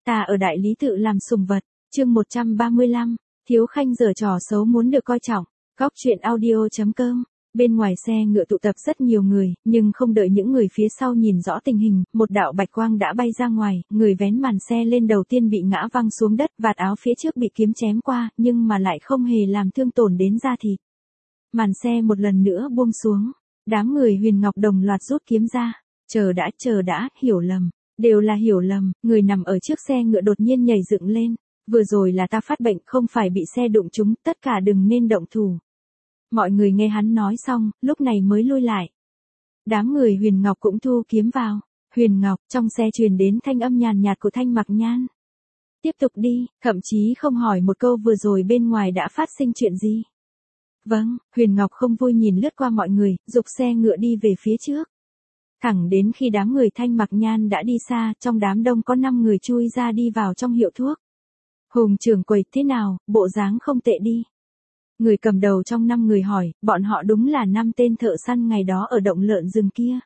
Ta ở đại lý tự làm sùng vật, chương 135, Thiếu Khanh giở trò xấu muốn được coi trọng, góc truyện audio.com. Bên ngoài xe ngựa tụ tập rất nhiều người, nhưng không đợi những người phía sau nhìn rõ tình hình, một đạo bạch quang đã bay ra ngoài, người vén màn xe lên đầu tiên bị ngã văng xuống đất, vạt áo phía trước bị kiếm chém qua, nhưng mà lại không hề làm thương tổn đến da thịt. Màn xe một lần nữa buông xuống, đám người Huyền Ngọc đồng loạt rút kiếm ra, chờ đã, hiểu lầm, đều là hiểu lầm, người nằm ở trước xe ngựa đột nhiên nhảy dựng lên, vừa rồi là ta phát bệnh không phải bị xe đụng trúng, tất cả đừng nên động thủ. Mọi người nghe hắn nói xong, lúc này mới lui lại. Đám người Huyền Ngọc cũng thu kiếm vào. Huyền Ngọc, trong xe truyền đến thanh âm nhàn nhạt của Thanh Mặc Nhan. Tiếp tục đi, thậm chí không hỏi một câu vừa rồi bên ngoài đã phát sinh chuyện gì. Vâng, Huyền Ngọc không vui nhìn lướt qua mọi người, giục xe ngựa đi về phía trước. Thẳng đến khi đám người Thanh Mặc Nhan đã đi xa, trong đám đông có 5 người chui ra đi vào trong hiệu thuốc. Hùng trưởng quầy, thế nào, bộ dáng không tệ đi. Người cầm đầu trong 5 người hỏi, bọn họ đúng là 5 tên thợ săn ngày đó ở động lợn rừng kia.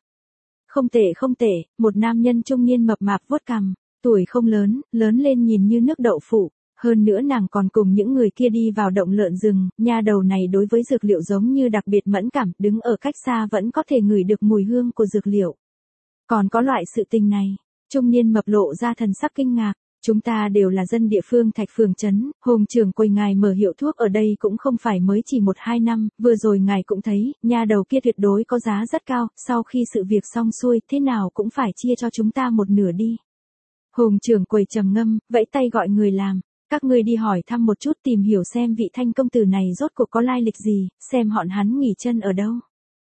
Không tệ, một nam nhân trung niên mập mạp vuốt cằm, tuổi không lớn, lớn lên nhìn như nước đậu phụ, hơn nữa nàng còn cùng những người kia đi vào động lợn rừng, nha đầu này đối với dược liệu giống như đặc biệt mẫn cảm, đứng ở cách xa vẫn có thể ngửi được mùi hương của dược liệu. Còn có loại sự tình này, trung niên mập lộ ra thần sắc kinh ngạc. Chúng ta đều là dân địa phương Thạch Phường trấn, Hùng trưởng quầy ngài mở hiệu thuốc ở đây cũng không phải mới chỉ 1-2 năm, vừa rồi ngài cũng thấy, nha đầu kia tuyệt đối có giá rất cao, sau khi sự việc xong xuôi, thế nào cũng phải chia cho chúng ta một nửa đi. Hùng trưởng quầy trầm ngâm, vẫy tay gọi người làm, các ngươi đi hỏi thăm một chút tìm hiểu xem vị Thanh công tử này rốt cuộc có lai lịch gì, xem họ hắn nghỉ chân ở đâu.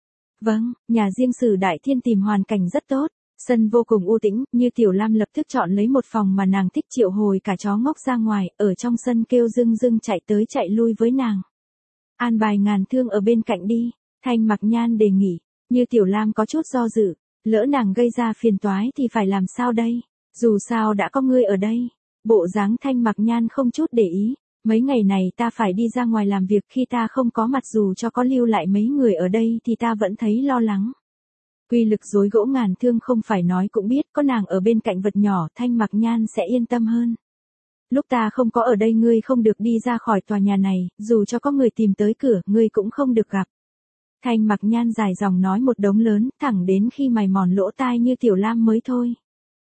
Vâng, nhà riêng Sử Đại Thiên tìm hoàn cảnh rất tốt. Sân vô cùng u tĩnh, Như Tiểu Lam lập tức chọn lấy một phòng mà nàng thích, triệu hồi cả chó ngốc ra ngoài, ở trong sân kêu dưng dưng chạy tới chạy lui với nàng. An bài Ngàn Thương ở bên cạnh đi, Thanh Mặc Nhan đề nghị, Như Tiểu Lam có chút do dự, lỡ nàng gây ra phiền toái thì phải làm sao đây, dù sao đã có ngươi ở đây. Bộ dáng Thanh Mặc Nhan không chút để ý, mấy ngày này ta phải đi ra ngoài làm việc, khi ta không có mặt dù cho có lưu lại mấy người ở đây thì ta vẫn thấy lo lắng. Quy lực dối gỗ Ngàn Thương không phải nói cũng biết, có nàng ở bên cạnh vật nhỏ, Thanh Mặc Nhan sẽ yên tâm hơn. Lúc ta không có ở đây ngươi không được đi ra khỏi tòa nhà này, dù cho có người tìm tới cửa, ngươi cũng không được gặp. Thanh Mặc Nhan dài dòng nói một đống lớn, thẳng đến khi mày mòn lỗ tai Như Tiểu Lam mới thôi.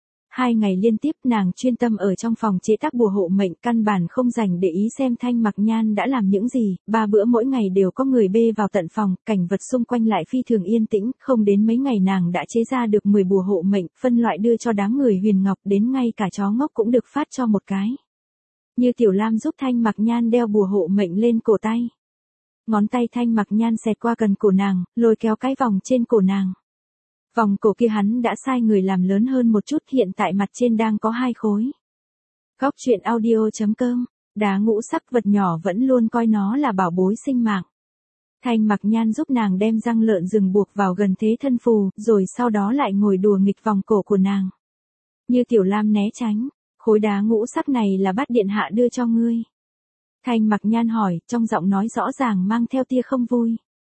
2 ngày liên tiếp nàng chuyên tâm ở trong phòng chế tác bùa hộ mệnh, căn bản không dành để ý xem Thanh Mặc Nhan đã làm những gì, 3 bữa mỗi ngày đều có người bê vào tận phòng, cảnh vật xung quanh lại phi thường yên tĩnh, không đến mấy ngày nàng đã chế ra được 10 bùa hộ mệnh, phân loại đưa cho đám người Huyền Ngọc, đến ngay cả chó ngốc cũng được phát cho một cái. Như Tiểu Lam giúp Thanh Mặc Nhan đeo bùa hộ mệnh lên cổ tay. Ngón tay Thanh Mặc Nhan xẹt qua gần cổ nàng, lôi kéo cái vòng trên cổ nàng. Vòng cổ kia hắn đã sai người làm lớn hơn một chút, hiện tại mặt trên đang có 2 khối. Góc truyện audio.com, đá ngũ sắc vật nhỏ vẫn luôn coi nó là bảo bối sinh mạng. Thanh Mặc Nhan giúp nàng đem răng lợn rừng buộc vào gần thế thân phù, rồi sau đó lại ngồi đùa nghịch vòng cổ của nàng. Như Tiểu Lam né tránh, khối đá ngũ sắc này là Bát điện hạ đưa cho ngươi. Thanh Mặc Nhan hỏi, trong giọng nói rõ ràng mang theo tia không vui.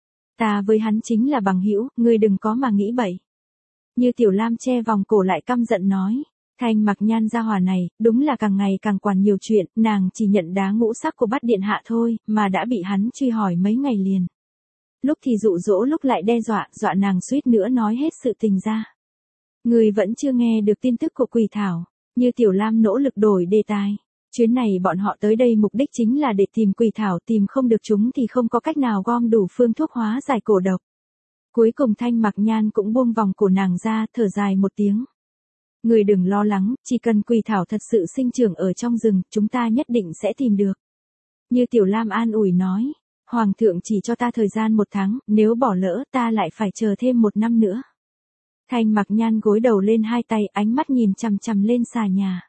Ta với hắn chính là bằng hữu, ngươi đừng có mà nghĩ bậy. Như Tiểu Lam che vòng cổ lại căm giận nói, Thanh Mặc Nhan gia hỏa này, đúng là càng ngày càng quản nhiều chuyện, nàng chỉ nhận đá ngũ sắc của Bát điện hạ thôi, mà đã bị hắn truy hỏi mấy ngày liền. Lúc thì dụ dỗ lúc lại đe dọa nàng suýt nữa nói hết sự tình ra. Người vẫn chưa nghe được tin tức của Quỷ Thảo, Như Tiểu Lam nỗ lực đổi đề tài. Chuyến này bọn họ tới đây mục đích chính là để tìm Quỷ Thảo, tìm không được chúng thì không có cách nào gom đủ phương thuốc hóa giải cổ độc. Cuối cùng Thanh Mặc Nhan cũng buông vòng cổ nàng ra, thở dài một tiếng. Người đừng lo lắng, chỉ cần Quỷ Thảo thật sự sinh trưởng ở trong rừng, chúng ta nhất định sẽ tìm được. Như Tiểu Lam an ủi nói, Hoàng thượng chỉ cho ta thời gian 1 tháng, nếu bỏ lỡ ta lại phải chờ thêm 1 năm nữa. Thanh Mặc Nhan gối đầu lên 2 tay, ánh mắt nhìn chằm chằm lên xà nhà.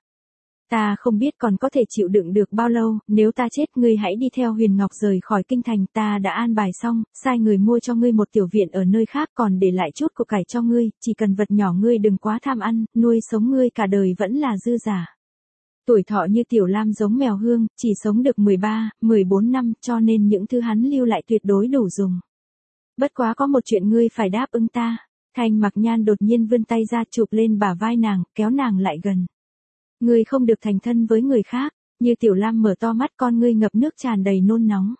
Ta không biết còn có thể chịu đựng được bao lâu, nếu ta chết ngươi hãy đi theo Huyền Ngọc rời khỏi kinh thành, ta đã an bài xong, sai người mua cho ngươi một tiểu viện ở nơi khác, còn để lại chút của cải cho ngươi, chỉ cần vật nhỏ ngươi đừng quá tham ăn, nuôi sống ngươi cả đời vẫn là dư giả. Tuổi thọ Như Tiểu Lam giống mèo hương, chỉ sống được 13-14 năm, cho nên những thứ hắn lưu lại tuyệt đối đủ dùng. Bất quá có một chuyện ngươi phải đáp ứng ta. Thanh Mặc Nhan đột nhiên vươn tay ra chụp lên bả vai nàng, kéo nàng lại gần. Ngươi không được thành thân với người khác. Như Tiểu Lam mở to mắt, con ngươi ngập nước tràn đầy nôn nóng.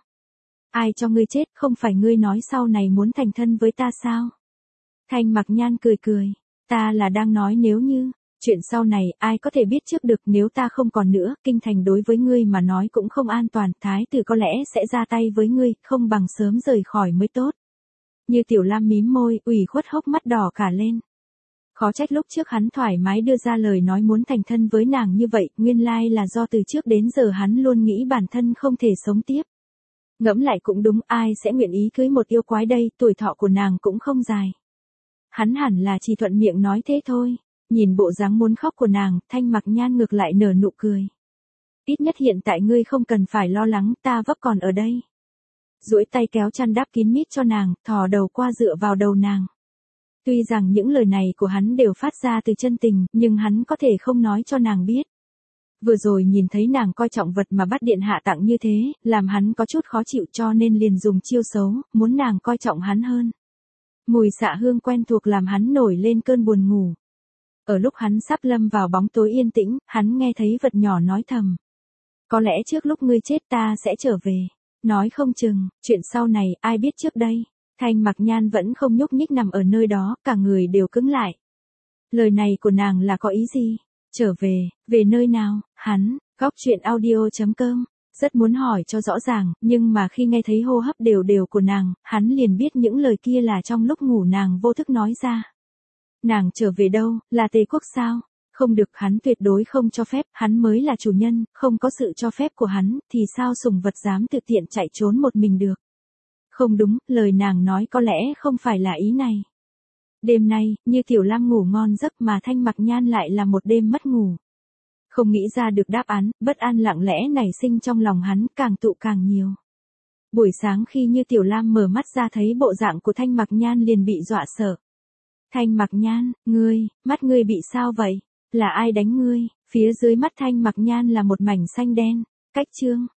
Ai cho ngươi chết, không phải ngươi nói sau này muốn thành thân với ta sao? Thanh Mặc Nhan cười cười. Ta là đang nói nếu như, chuyện sau này ai có thể biết trước được, nếu ta không còn nữa, kinh thành đối với ngươi mà nói cũng không an toàn, thái tử có lẽ sẽ ra tay với ngươi, không bằng sớm rời khỏi mới tốt. Như Tiểu Lam mím môi, ủy khuất hốc mắt đỏ cả lên. Khó trách lúc trước hắn thoải mái đưa ra lời nói muốn thành thân với nàng như vậy, nguyên lai là do từ trước đến giờ hắn luôn nghĩ bản thân không thể sống tiếp. Ngẫm lại cũng đúng, ai sẽ nguyện ý cưới một yêu quái đây, tuổi thọ của nàng cũng không dài. Hắn hẳn là chỉ thuận miệng nói thế thôi. Nhìn bộ dáng muốn khóc của nàng, Thanh Mặc Nhan ngược lại nở nụ cười. Ít nhất hiện tại ngươi không cần phải lo lắng, ta vấp còn ở đây. Duỗi tay kéo chăn đắp kín mít cho nàng, thò đầu qua dựa vào đầu nàng. Tuy rằng những lời này của hắn đều phát ra từ chân tình, nhưng hắn có thể không nói cho nàng biết. Vừa rồi nhìn thấy nàng coi trọng vật mà bắt điện hạ tặng như thế, làm hắn có chút khó chịu, cho nên liền dùng chiêu xấu, muốn nàng coi trọng hắn hơn. Mùi xạ hương quen thuộc làm hắn nổi lên cơn buồn ngủ. Ở lúc hắn sắp lâm vào bóng tối yên tĩnh, hắn nghe thấy vật nhỏ nói thầm. Có lẽ trước lúc ngươi chết ta sẽ trở về. Nói không chừng, chuyện sau này ai biết trước đây. Thanh Mặc Nhan vẫn không nhúc nhích nằm ở nơi đó, cả người đều cứng lại. Lời này của nàng là có ý gì? Trở về, về nơi nào? Hắn, Góc Truyện Audio.com. Rất muốn hỏi cho rõ ràng, nhưng mà khi nghe thấy hô hấp đều đều của nàng, hắn liền biết những lời kia là trong lúc ngủ nàng vô thức nói ra. Nàng trở về đâu, là Tề quốc sao? Không được, hắn tuyệt đối không cho phép, hắn mới là chủ nhân, không có sự cho phép của hắn, thì sao sủng vật dám tự tiện chạy trốn một mình được. Không đúng, lời nàng nói có lẽ không phải là ý này. Đêm nay, Như Tiểu Lam ngủ ngon giấc mà Thanh Mặc Nhan lại là một đêm mất ngủ. Không nghĩ ra được đáp án, bất an lặng lẽ nảy sinh trong lòng hắn, càng tụ càng nhiều. Buổi sáng khi Như Tiểu Lam mở mắt ra thấy bộ dạng của Thanh Mặc Nhan liền bị dọa sợ. Thanh Mặc Nhan, mắt ngươi bị sao vậy? Là ai đánh ngươi? Phía dưới mắt Thanh Mặc Nhan là một mảnh xanh đen. Cách chương